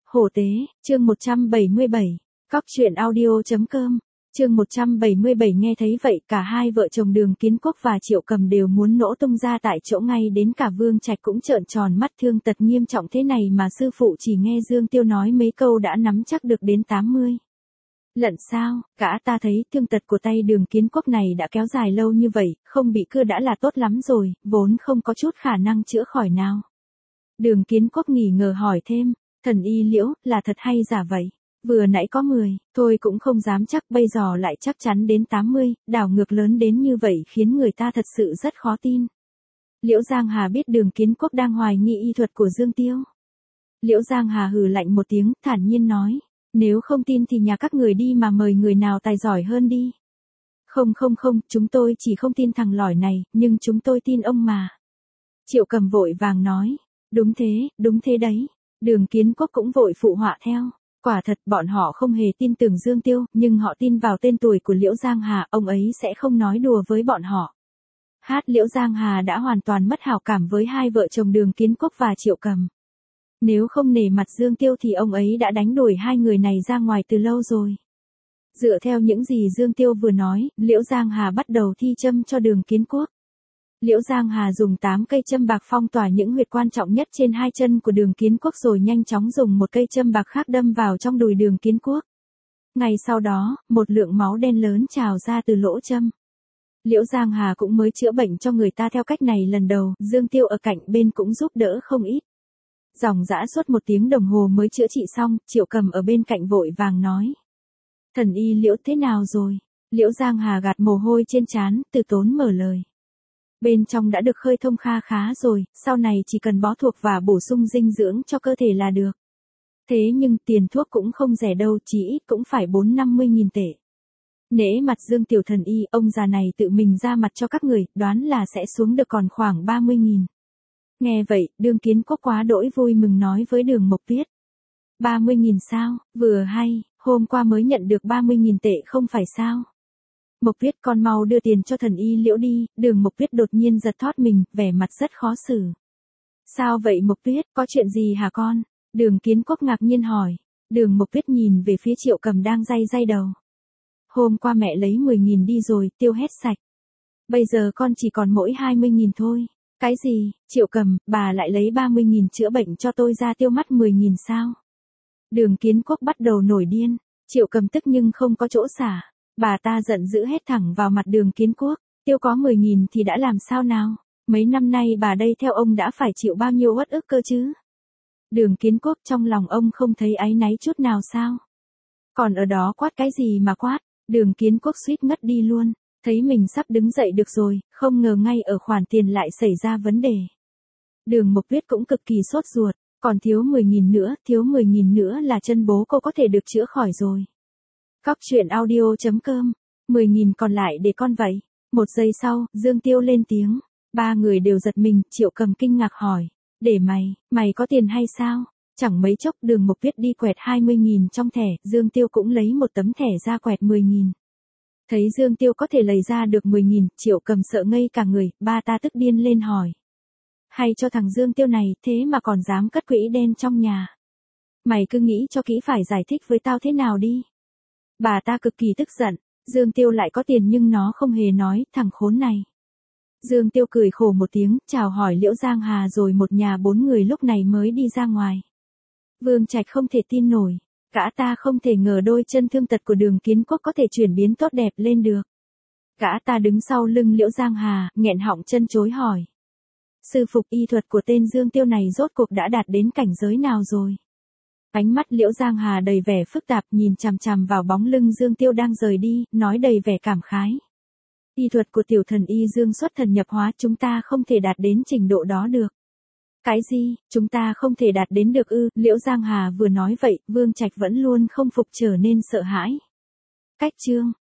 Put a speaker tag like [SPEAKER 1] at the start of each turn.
[SPEAKER 1] Hổ tế, chương 177. Cóc truyện audio.com. Chương 177 nghe thấy vậy cả hai vợ chồng Đường Kiến Quốc và Triệu Cầm đều muốn nổ tung ra tại chỗ, ngay đến cả Vương Trạch cũng trợn tròn mắt. Thương tật nghiêm trọng thế này mà sư phụ chỉ nghe Dương Tiêu nói mấy câu đã nắm chắc được đến 80. Lận sao, cả ta thấy thương tật của tay Đường Kiến Quốc này đã kéo dài lâu như vậy, không bị cưa đã là tốt lắm rồi, vốn không có chút khả năng chữa khỏi nào. Đường Kiến Quốc nghỉ ngờ hỏi thêm, thần y Liễu, là thật hay giả vậy? Vừa nãy có 10, thôi cũng không dám chắc, bây giờ lại chắc chắn đến 80, đảo ngược lớn đến như vậy khiến người ta thật sự rất khó tin. Liễu Giang Hà biết Đường Kiến Quốc đang hoài nghi y thuật của Dương Tiêu. Liễu Giang Hà hừ lạnh một tiếng, thản nhiên nói, nếu không tin thì nhà các người đi mà mời người nào tài giỏi hơn đi. Không, chúng tôi chỉ không tin thằng lỏi này, nhưng chúng tôi tin ông mà. Triệu Cầm vội vàng nói, đúng thế đấy. Đường Kiến Quốc cũng vội phụ họa theo. Quả thật bọn họ không hề tin tưởng Dương Tiêu, nhưng họ tin vào tên tuổi của Liễu Giang Hà, ông ấy sẽ không nói đùa với bọn họ. Liễu Giang Hà đã hoàn toàn mất hảo cảm với hai vợ chồng Đường Kiến Quốc và Triệu Cầm. Nếu không nể mặt Dương Tiêu thì ông ấy đã đánh đuổi hai người này ra ngoài từ lâu rồi. Dựa theo những gì Dương Tiêu vừa nói, Liễu Giang Hà bắt đầu thi châm cho Đường Kiến Quốc. Liễu Giang Hà dùng 8 cây châm bạc phong tỏa những huyệt quan trọng nhất trên hai chân của Đường Kiến Quốc, rồi nhanh chóng dùng một cây châm bạc khác đâm vào trong đùi Đường Kiến Quốc. Ngay sau đó, một lượng máu đen lớn trào ra từ lỗ châm. Liễu Giang Hà cũng mới chữa bệnh cho người ta theo cách này lần đầu, Dương Tiêu ở cạnh bên cũng giúp đỡ không ít. Dòng dã suốt 1 tiếng đồng hồ mới chữa trị xong, Triệu Cầm ở bên cạnh vội vàng nói. Thần y Liễu thế nào rồi? Liễu Giang Hà gạt mồ hôi trên trán, từ tốn mở lời. Bên trong đã được khơi thông kha khá rồi, sau này chỉ cần bó thuộc và bổ sung dinh dưỡng cho cơ thể là được. Thế nhưng tiền thuốc cũng không rẻ đâu, chỉ ít cũng phải 40-50 tệ. Nể mặt Dương Tiểu thần y, ông già này tự mình ra mặt cho các người, đoán là sẽ xuống được còn khoảng 30.000. Nghe vậy, Đường Kiến Quốc quá đỗi vui mừng nói với Đường Mộc Viết. 30.000 sao, vừa hay, hôm qua mới nhận được 30.000 tệ không phải sao? Mộc Viết, con mau đưa tiền cho thần y Liễu đi. Đường Mộc Viết đột nhiên giật thót mình, vẻ mặt rất khó xử. Sao vậy Mộc Viết, có chuyện gì hả con? Đường Kiến Quốc ngạc nhiên hỏi. Đường Mộc Viết nhìn về phía Triệu Cầm đang day đầu. Hôm qua mẹ lấy 10.000 đi rồi, tiêu hết sạch. Bây giờ con chỉ còn mỗi 20.000 thôi. Cái gì, Triệu Cầm, bà lại lấy 30.000 chữa bệnh cho tôi ra tiêu mất 10.000 sao? Đường Kiến Quốc bắt đầu nổi điên. Triệu Cầm tức nhưng không có chỗ xả. Bà ta giận dữ hét thẳng vào mặt Đường Kiến Quốc, tiêu có 10.000 thì đã làm sao nào? Mấy năm nay bà đây theo ông đã phải chịu bao nhiêu uất ức cơ chứ? Đường Kiến Quốc trong lòng ông không thấy áy náy chút nào sao? Còn ở đó quát cái gì mà quát? Đường Kiến Quốc suýt ngất đi luôn, thấy mình sắp đứng dậy được rồi, không ngờ ngay ở khoản tiền lại xảy ra vấn đề. Đường Mộc Viết cũng cực kỳ sốt ruột, còn thiếu 10.000 nữa là chân bố cô có thể được chữa khỏi rồi. Cóc truyện audio.com. 10.000 còn lại để con vậy. 1 giây sau, Dương Tiêu lên tiếng. Ba người đều giật mình, Triệu Cầm kinh ngạc hỏi. Để mày có tiền hay sao? Chẳng mấy chốc Đường Mộc Viết đi quẹt 20.000 trong thẻ, Dương Tiêu cũng lấy một tấm thẻ ra quẹt 10.000. Thấy Dương Tiêu có thể lấy ra được 10.000, Triệu Cầm sợ ngây cả người, ba ta tức điên lên hỏi. Hay cho thằng Dương Tiêu này, thế mà còn dám cất quỹ đen trong nhà. Mày cứ nghĩ cho kỹ phải giải thích với tao thế nào đi. Bà ta cực kỳ tức giận, Dương Tiêu lại có tiền nhưng nó không hề nói, thằng khốn này. Dương Tiêu cười khổ một tiếng, chào hỏi Liễu Giang Hà rồi một nhà 4 người lúc này mới đi ra ngoài. Vương Trạch không thể tin nổi, gã ta không thể ngờ đôi chân thương tật của Đường Kiến Quốc có thể chuyển biến tốt đẹp lên được. Gã ta đứng sau lưng Liễu Giang Hà, nghẹn họng chân chối hỏi. Sư phụ, y thuật của tên Dương Tiêu này rốt cuộc đã đạt đến cảnh giới nào rồi? Ánh mắt Liễu Giang Hà đầy vẻ phức tạp nhìn chằm chằm vào bóng lưng Dương Tiêu đang rời đi, nói đầy vẻ cảm khái. Y thuật của tiểu thần y Dương xuất thần nhập hóa, chúng ta không thể đạt đến trình độ đó được. Cái gì, chúng ta không thể đạt đến được ư? Liễu Giang Hà vừa nói vậy, Vương Trạch vẫn luôn không phục trở nên sợ hãi. Cách chương